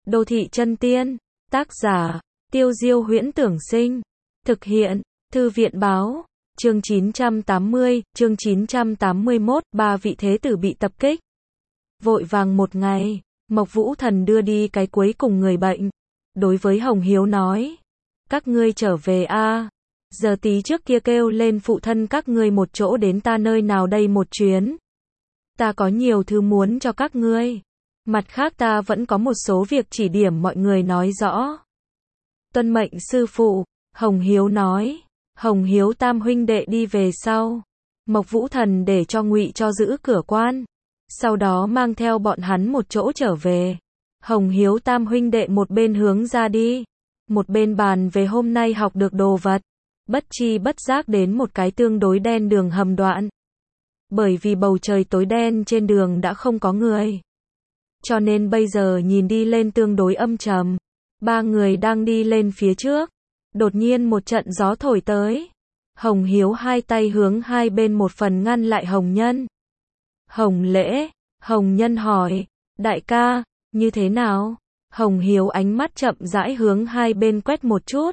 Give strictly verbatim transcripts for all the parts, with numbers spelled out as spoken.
Đô thị chân tiên. Tác giả, Tiêu Diêu Huyễn Tưởng Sinh. Thực hiện, Thư viện báo. Chương chín trăm tám mươi, chương chín trăm tám mươi mốt, ba vị thế tử bị tập kích. Vội vàng một ngày, Mộc Vũ Thần đưa đi cái cuối cùng người bệnh. Đối với Hồng Hiếu nói, các ngươi trở về a. Giờ tí trước kia kêu lên phụ thân các ngươi một chỗ đến ta nơi nào đây một chuyến. Ta có nhiều thứ muốn cho các ngươi. Mặt khác ta vẫn có một số việc chỉ điểm mọi người nói rõ. Tuân mệnh sư phụ, Hồng Hiếu nói. Hồng Hiếu tam huynh đệ đi về sau. Mộc Vũ Thần để cho Ngụy cho giữ cửa quan. Sau đó mang theo bọn hắn một chỗ trở về. Hồng Hiếu tam huynh đệ một bên hướng ra đi. Một bên bàn về hôm nay học được đồ vật. Bất chi bất giác đến một cái tương đối đen đường hầm đoạn. Bởi vì bầu trời tối đen trên đường đã không có người. Cho nên bây giờ nhìn đi lên tương đối âm trầm. Ba người đang đi lên phía trước. Đột nhiên một trận gió thổi tới. Hồng Hiếu hai tay hướng hai bên một phần ngăn lại Hồng Nhân. Hồng Lễ, Hồng Nhân hỏi, đại ca, như thế nào? Hồng Hiếu ánh mắt chậm rãi hướng hai bên quét một chút.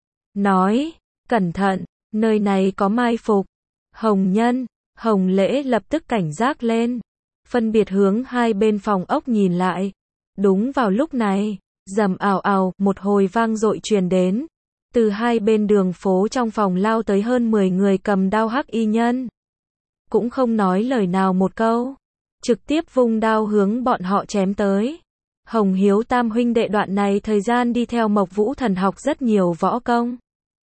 Nói, cẩn thận, nơi này có mai phục. Hồng Nhân, Hồng Lễ lập tức cảnh giác lên. Phân biệt hướng hai bên phòng ốc nhìn lại. Đúng vào lúc này, rầm ào ào, một hồi vang dội truyền đến. Từ hai bên đường phố trong phòng lao tới hơn mười người cầm đao hắc y nhân. Cũng không nói lời nào một câu. Trực tiếp vung đao hướng bọn họ chém tới. Hồng Hiếu tam huynh đệ đoạn này thời gian đi theo Mộc Vũ Thần học rất nhiều võ công.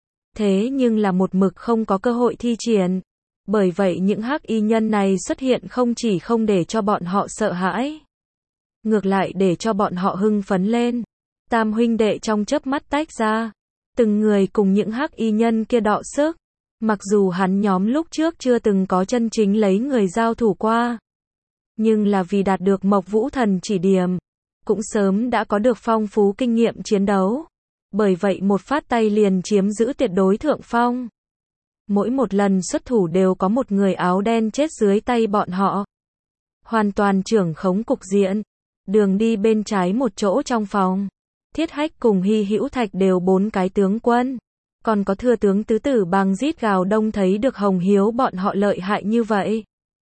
Thế nhưng là một mực không có cơ hội thi triển. Bởi vậy những hắc y nhân này xuất hiện không chỉ không để cho bọn họ sợ hãi. Ngược lại để cho bọn họ hưng phấn lên. Tam huynh đệ trong chớp mắt tách ra. Từng người cùng những hắc y nhân kia đọ sức. Mặc dù hắn nhóm lúc trước chưa từng có chân chính lấy người giao thủ qua. Nhưng là vì đạt được Mộc Vũ Thần chỉ điểm. Cũng sớm đã có được phong phú kinh nghiệm chiến đấu. Bởi vậy một phát tay liền chiếm giữ tuyệt đối thượng phong. Mỗi một lần xuất thủ đều có một người áo đen chết dưới tay bọn họ. Hoàn toàn trưởng khống cục diện. Đường đi bên trái một chỗ trong phòng. Thiết Hách cùng Hy Hữu Thạch đều bốn cái tướng quân. Còn có thừa tướng tứ tử Bàng rít gào đông thấy được Hồng Hiếu bọn họ lợi hại như vậy.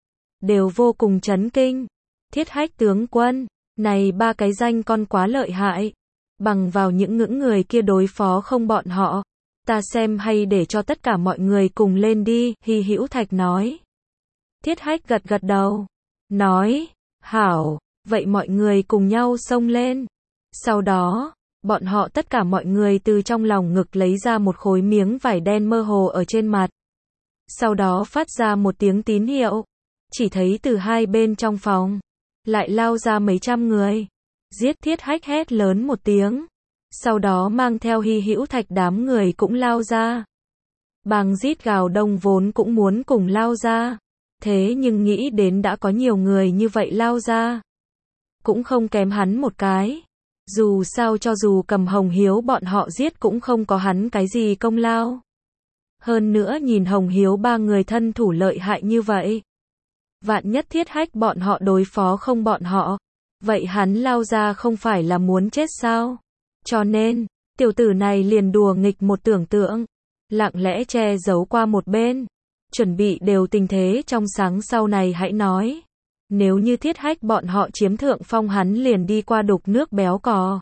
Đều vô cùng chấn kinh. Thiết Hách tướng quân, này ba cái danh con quá lợi hại. Bằng vào những ngưỡng người kia đối phó không bọn họ. Ta xem hay để cho tất cả mọi người cùng lên đi, Hy Hữu Thạch nói. Thiết Hách gật gật đầu. Nói, hảo, vậy mọi người cùng nhau xông lên. Sau đó, bọn họ tất cả mọi người từ trong lòng ngực lấy ra một khối miếng vải đen mơ hồ ở trên mặt. Sau đó phát ra một tiếng tín hiệu. Chỉ thấy từ hai bên trong phòng, lại lao ra mấy trăm người. Giết Thiết Hách hét lớn một tiếng. Sau đó mang theo Hy Hữu Thạch đám người cũng lao ra. Bàng rít gào đông vốn cũng muốn cùng lao ra. Thế nhưng nghĩ đến đã có nhiều người như vậy lao ra. Cũng không kém hắn một cái. Dù sao cho dù cầm Hồng Hiếu bọn họ giết cũng không có hắn cái gì công lao. Hơn nữa nhìn Hồng Hiếu ba người thân thủ lợi hại như vậy. Vạn nhất Thiết Hách bọn họ đối phó không bọn họ. Vậy hắn lao ra không phải là muốn chết sao? Cho nên, tiểu tử này liền đùa nghịch một tưởng tượng. Lặng lẽ che giấu qua một bên. Chuẩn bị đều tình thế trong sáng sau này hãy nói. Nếu như Thiết Hách bọn họ chiếm thượng phong hắn liền đi qua đục nước béo cò.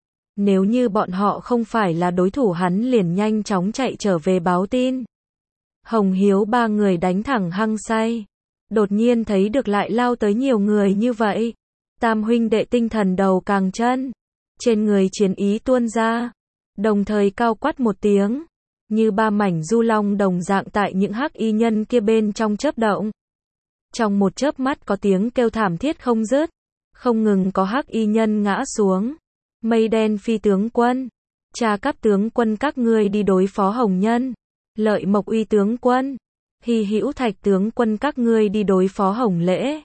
Nếu như bọn họ không phải là đối thủ hắn liền nhanh chóng chạy trở về báo tin. Hồng Hiếu ba người đánh thẳng hăng say. Đột nhiên thấy được lại lao tới nhiều người như vậy. Tam huynh đệ tinh thần đầu càng chân. Trên người chiến ý tuôn ra. Đồng thời cao quát một tiếng. Như ba mảnh du long đồng dạng tại những hắc y nhân kia bên trong chớp động. Trong một chớp mắt có tiếng kêu thảm thiết không dứt. Không ngừng có hắc y nhân ngã xuống. Mây đen phi tướng quân. Cha Cáp tướng quân các ngươi đi đối phó Hồng Nhân. Lợi Mộc Uy tướng quân. Hy Hữu Thạch tướng quân các ngươi đi đối phó Hồng Lễ.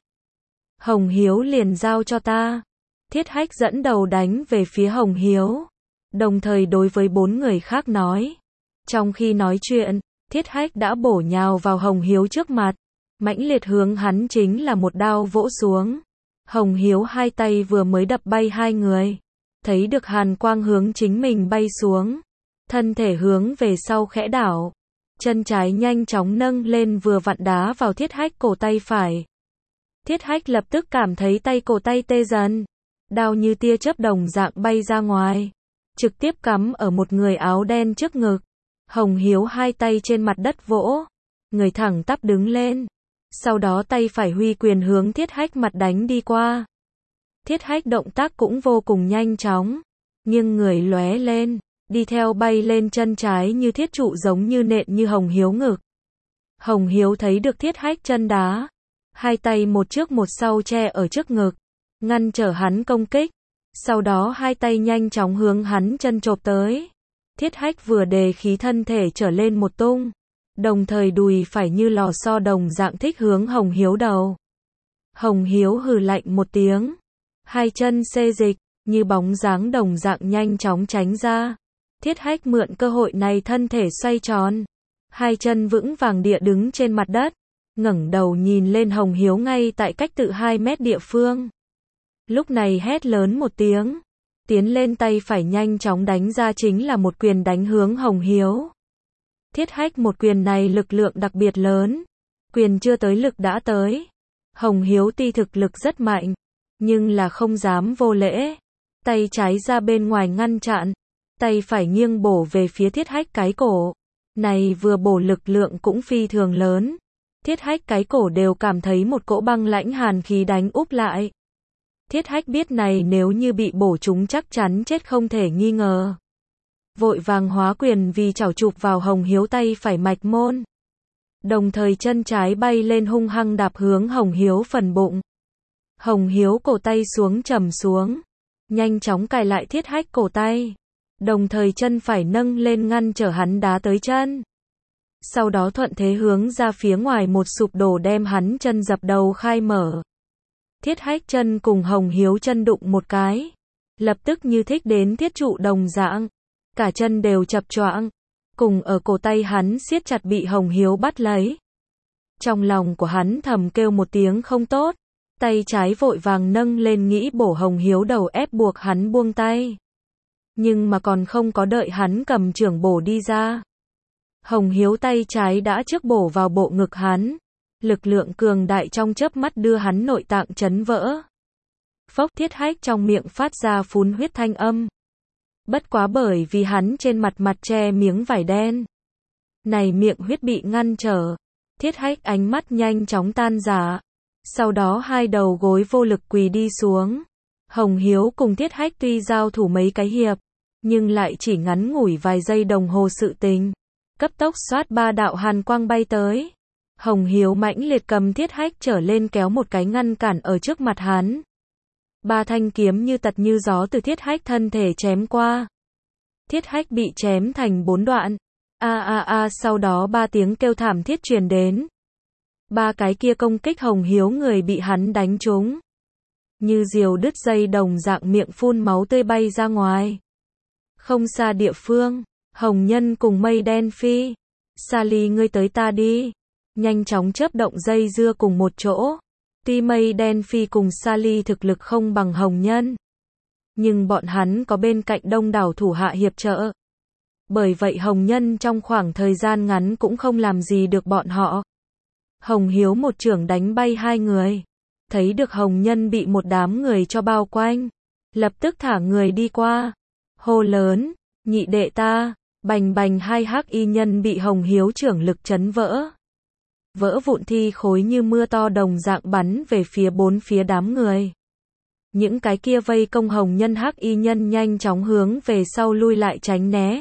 Hồng Hiếu liền giao cho ta. Thiết Hách dẫn đầu đánh về phía Hồng Hiếu. Đồng thời đối với bốn người khác nói. Trong khi nói chuyện, Thiết Hách đã bổ nhào vào Hồng Hiếu trước mặt. Mãnh liệt hướng hắn chính là một đao vỗ xuống. Hồng Hiếu hai tay vừa mới đập bay hai người. thấy được hàn quang hướng chính mình bay xuống, thân thể hướng về sau khẽ đảo, chân trái nhanh chóng nâng lên vừa vặn đá vào Thiết Hách cổ tay phải. Thiết Hách lập tức cảm thấy tay cổ tay tê dần, đao như tia chớp đồng dạng bay ra ngoài, trực tiếp cắm ở một người áo đen trước ngực. Hồng Hiếu hai tay trên mặt đất vỗ, người thẳng tắp đứng lên, sau đó tay phải huy quyền hướng Thiết Hách mặt đánh đi qua. Thiết Hách động tác cũng vô cùng nhanh chóng, nghiêng người lóe lên, đi theo bay lên chân trái như thiết trụ giống như nện như Hồng Hiếu ngực. Hồng Hiếu thấy được Thiết Hách chân đá, hai tay một trước một sau che ở trước ngực, ngăn trở hắn công kích, sau đó hai tay nhanh chóng hướng hắn chân chộp tới. Thiết Hách vừa đề khí thân thể trở lên một tung, đồng thời đùi phải như lò xo đồng dạng thích hướng Hồng Hiếu đầu. Hồng Hiếu hừ lạnh một tiếng, hai chân xê dịch, như bóng dáng đồng dạng nhanh chóng tránh ra. Thiết Hách mượn cơ hội này thân thể xoay tròn, hai chân vững vàng địa đứng trên mặt đất, ngẩng đầu nhìn lên Hồng Hiếu ngay tại cách tự hai mét địa phương. Lúc này hét lớn một tiếng, tiến lên tay phải nhanh chóng đánh ra chính là một quyền đánh hướng Hồng Hiếu. Thiết Hách một quyền này lực lượng đặc biệt lớn, quyền chưa tới lực đã tới. Hồng Hiếu tuy thực lực rất mạnh, nhưng là không dám vô lễ, tay trái ra bên ngoài ngăn chặn, tay phải nghiêng bổ về phía Thiết Hách cái cổ. Này vừa bổ lực lượng cũng phi thường lớn, Thiết Hách cái cổ đều cảm thấy một cỗ băng lãnh hàn khí đánh úp lại. Thiết Hách biết này nếu như bị bổ trúng chắc chắn chết không thể nghi ngờ. Vội vàng hóa quyền vì chảo chụp vào Hồng Hiếu tay phải mạch môn. Đồng thời chân trái bay lên hung hăng đạp hướng Hồng Hiếu phần bụng. Hồng Hiếu cổ tay xuống trầm xuống, nhanh chóng cài lại Thiết Hách cổ tay. Đồng thời chân phải nâng lên ngăn trở hắn đá tới chân. Sau đó thuận thế hướng ra phía ngoài một sụp đổ đem hắn chân dập đầu khai mở. Thiết Hách chân cùng Hồng Hiếu chân đụng một cái, lập tức như thích đến thiết trụ đồng dạng, cả chân đều chập choạng, cùng ở cổ tay hắn siết chặt bị Hồng Hiếu bắt lấy. Trong lòng của hắn thầm kêu một tiếng không tốt, tay trái vội vàng nâng lên nghĩ bổ Hồng Hiếu đầu ép buộc hắn buông tay. Nhưng mà còn không có đợi hắn cầm chưởng bổ đi ra, Hồng Hiếu tay trái đã trước bổ vào bộ ngực hắn. Lực lượng cường đại trong chớp mắt đưa hắn nội tạng chấn vỡ. Phốc, Thiết Hách trong miệng phát ra phun huyết thanh âm. Bất quá bởi vì hắn trên mặt mặt che miếng vải đen, này miệng huyết bị ngăn trở. Thiết Hách ánh mắt nhanh chóng tan rã. Sau đó hai đầu gối vô lực quỳ đi xuống. Hồng Hiếu cùng Thiết Hách tuy giao thủ mấy cái hiệp, nhưng lại chỉ ngắn ngủi vài giây đồng hồ sự tình. Cấp tốc xoát ba đạo hàn quang bay tới. Hồng Hiếu mãnh liệt cầm Thiết Hách trở lên kéo một cái ngăn cản ở trước mặt hắn. Ba thanh kiếm như tật như gió từ Thiết Hách thân thể chém qua. Thiết Hách bị chém thành bốn đoạn. A a a, sau đó ba tiếng kêu thảm thiết truyền đến. Ba cái kia công kích Hồng Hiếu người bị hắn đánh trúng. Như diều đứt dây đồng dạng miệng phun máu tươi bay ra ngoài. Không xa địa phương, Hồng Nhân cùng Mây Đen Phi. Sally ngươi tới ta đi. Nhanh chóng chớp động dây dưa cùng một chỗ. Tuy Mây Đen Phi cùng Sally thực lực không bằng Hồng Nhân, nhưng bọn hắn có bên cạnh đông đảo thủ hạ hiệp trợ. Bởi vậy Hồng Nhân trong khoảng thời gian ngắn cũng không làm gì được bọn họ. Hồng Hiếu một chưởng đánh bay hai người. Thấy được Hồng Nhân bị một đám người cho bao quanh, lập tức thả người đi qua. Hô lớn, nhị đệ ta, bành bành hai hắc y nhân bị Hồng Hiếu chưởng lực chấn vỡ. Vỡ vụn thi khối như mưa to đồng dạng bắn về phía bốn phía đám người. Những cái kia vây công Hồng Nhân hắc y nhân nhanh chóng hướng về sau lui lại tránh né.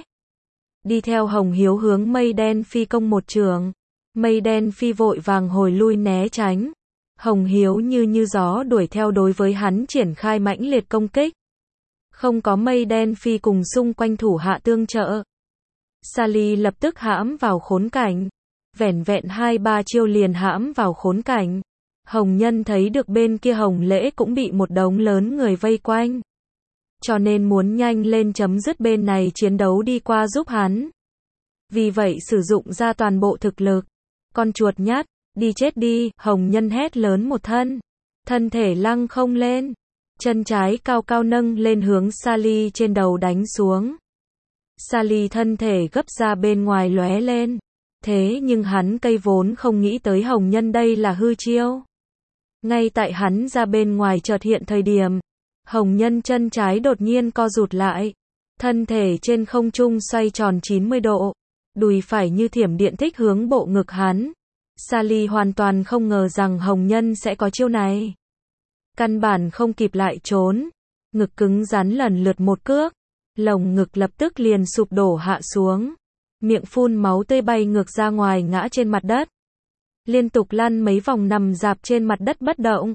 Đi theo Hồng Hiếu hướng Mây Đen Phi công một trường. Mây Đen Phi vội vàng hồi lui né tránh. Hồng Hiếu như như gió đuổi theo đối với hắn triển khai mãnh liệt công kích. Không có Mây Đen Phi cùng xung quanh thủ hạ tương trợ, Sally lập tức hãm vào khốn cảnh. Vẻn vẹn hai ba chiêu liền hãm vào khốn cảnh. Hồng Nhân thấy được bên kia Hồng Lễ cũng bị một đống lớn người vây quanh, cho nên muốn nhanh lên chấm dứt bên này chiến đấu đi qua giúp hắn. Vì vậy sử dụng ra toàn bộ thực lực. Con chuột nhát, đi chết đi, Hồng Nhân hét lớn một thân. Thân thể lăng không lên. chân trái cao cao nâng lên hướng Sally trên đầu đánh xuống. Sally thân thể gấp ra bên ngoài lóe lên. Thế nhưng hắn cây vốn không nghĩ tới Hồng Nhân đây là hư chiêu. Ngay tại hắn ra bên ngoài chợt hiện thời điểm, Hồng Nhân chân trái đột nhiên co rụt lại. Thân thể trên không trung xoay tròn chín mươi độ. Đùi phải như thiểm điện thích hướng bộ ngực hắn. Sally hoàn toàn không ngờ rằng Hồng Nhân sẽ có chiêu này. Căn bản không kịp lại trốn. Ngực cứng rắn lần lượt một cước. Lồng ngực lập tức liền sụp đổ hạ xuống. Miệng phun máu tươi bay ngược ra ngoài ngã trên mặt đất. Liên tục lăn mấy vòng nằm dạp trên mặt đất bất động.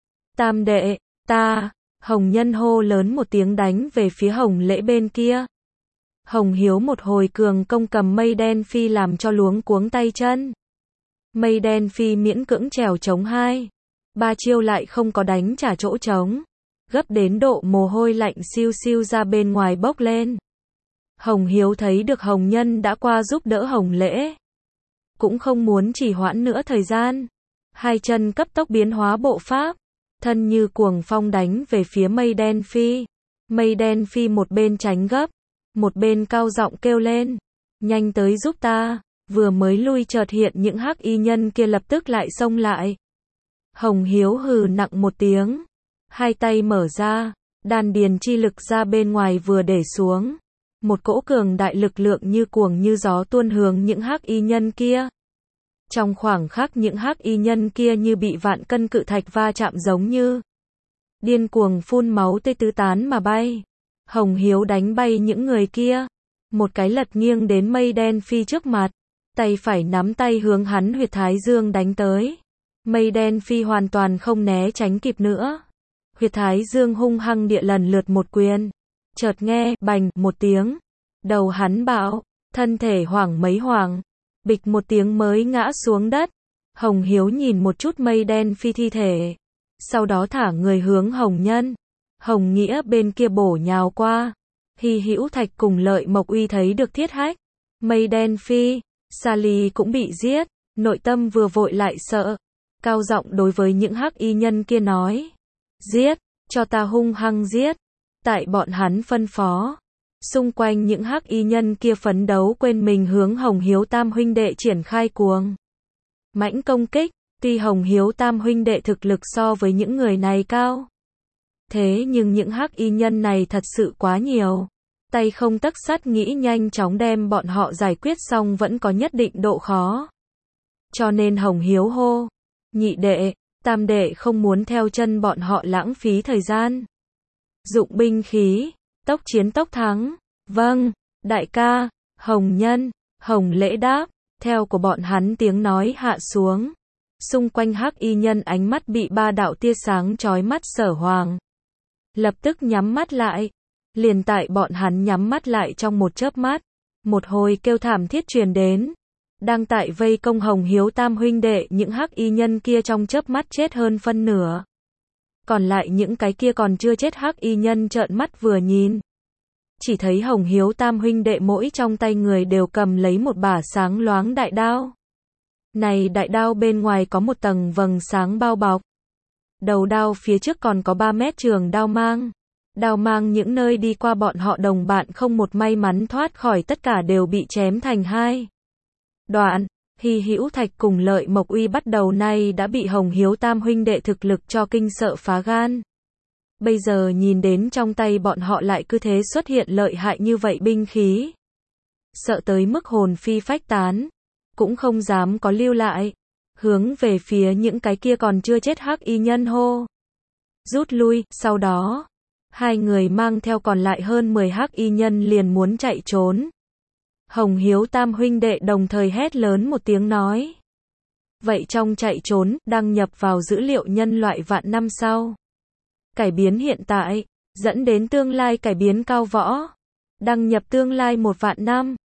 Tam đệ, ta, Hồng Nhân hô lớn một tiếng đánh về phía Hồng Lễ bên kia. Hồng Hiếu một hồi cường công cầm mây đen phi làm cho luống cuống tay chân. Mây đen phi miễn cưỡng trèo chống hai. Ba chiêu lại không có đánh trả chỗ trống. Gấp đến độ mồ hôi lạnh siêu siêu ra bên ngoài bốc lên. Hồng Hiếu thấy được Hồng Nhân đã qua giúp đỡ Hồng Lễ. Cũng không muốn trì hoãn nữa thời gian. Hai chân cấp tốc biến hóa bộ pháp. Thân như cuồng phong đánh về phía mây đen phi. Mây đen phi một bên tránh gấp. Một bên cao giọng kêu lên. Nhanh tới giúp ta. Vừa mới lui chợt hiện những hắc y nhân kia lập tức lại xông lại. Hồng Hiếu hừ nặng một tiếng. Hai tay mở ra. Đan điền chi lực ra bên ngoài vừa để xuống. Một cỗ cường đại lực lượng như cuồng như gió tuôn hướng những hắc y nhân kia. Trong khoảng khắc những hắc y nhân kia như bị vạn cân cự thạch va chạm giống như điên cuồng phun máu tươi tứ tán mà bay. Hồng Hiếu đánh bay những người kia. Một cái lật nghiêng đến mây đen phi trước mặt. Tay phải nắm tay hướng hắn huyệt thái dương đánh tới. Mây đen phi hoàn toàn không né tránh kịp nữa. Huyệt thái dương hung hăng địa lần lượt một quyền. Chợt nghe, bành, một tiếng. Đầu hắn bạo, thân thể hoảng mấy hoảng. Bịch một tiếng mới ngã xuống đất. Hồng Hiếu nhìn một chút mây đen phi thi thể. Sau đó thả người hướng Hồng Nhân. Hồng Nghĩa bên kia bổ nhào qua. Hy Hữu Thạch cùng Lợi Mộc Uy thấy được thiết hách. Mây đen phi, Sally cũng bị giết. Nội tâm vừa vội lại sợ. Cao giọng đối với những hắc y nhân kia nói. Giết, cho ta hung hăng giết. Tại bọn hắn phân phó. Xung quanh những hắc y nhân kia phấn đấu quên mình hướng Hồng Hiếu tam huynh đệ triển khai cuồng mãnh công kích. Tuy Hồng Hiếu tam huynh đệ thực lực so với những người này cao. Thế nhưng những hắc y nhân này thật sự quá nhiều. Tay không tấc sắt nghĩ nhanh chóng đem bọn họ giải quyết xong vẫn có nhất định độ khó. Cho nên Hồng Hiếu hô. Nhị đệ, tam đệ không muốn theo chân bọn họ lãng phí thời gian. Dụng binh khí, tốc chiến tốc thắng. Vâng, đại ca. Hồng Nhân, Hồng Lễ đáp. Theo của bọn hắn tiếng nói hạ xuống. Xung quanh hắc y nhân ánh mắt bị ba đạo tia sáng chói mắt sở hoàng. Lập tức nhắm mắt lại. Liền tại bọn hắn nhắm mắt lại trong một chớp mắt. Một hồi kêu thảm thiết truyền đến. Đang tại vây công Hồng Hiếu tam huynh đệ những hắc y nhân kia trong chớp mắt chết hơn phân nửa. Còn lại những cái kia còn chưa chết hắc y nhân trợn mắt vừa nhìn. Chỉ thấy Hồng Hiếu tam huynh đệ mỗi trong tay người đều cầm lấy một bả sáng loáng đại đao. Này đại đao bên ngoài có một tầng vầng sáng bao bọc. Đầu đao phía trước còn có ba mét trường đao mang. Đao mang những nơi đi qua bọn họ đồng bạn không một may mắn thoát khỏi tất cả đều bị chém thành hai đoạn. Hy Hữu Thạch cùng Lợi Mộc Uy bắt đầu nay đã bị Hồng Hiếu tam huynh đệ thực lực cho kinh sợ phá gan. Bây giờ nhìn đến trong tay bọn họ lại cứ thế xuất hiện lợi hại như vậy binh khí. Sợ tới mức hồn phi phách tán. Cũng không dám có lưu lại. Hướng về phía những cái kia còn chưa chết hắc y nhân hô. Rút lui, sau đó. Hai người mang theo còn lại hơn mười hắc y nhân liền muốn chạy trốn. Hồng Hiếu tam huynh đệ đồng thời hét lớn một tiếng nói. Vậy trong chạy trốn, đăng nhập vào dữ liệu nhân loại vạn năm sau. Cải biến hiện tại, dẫn đến tương lai cải biến cao võ. Đăng nhập tương lai một vạn năm.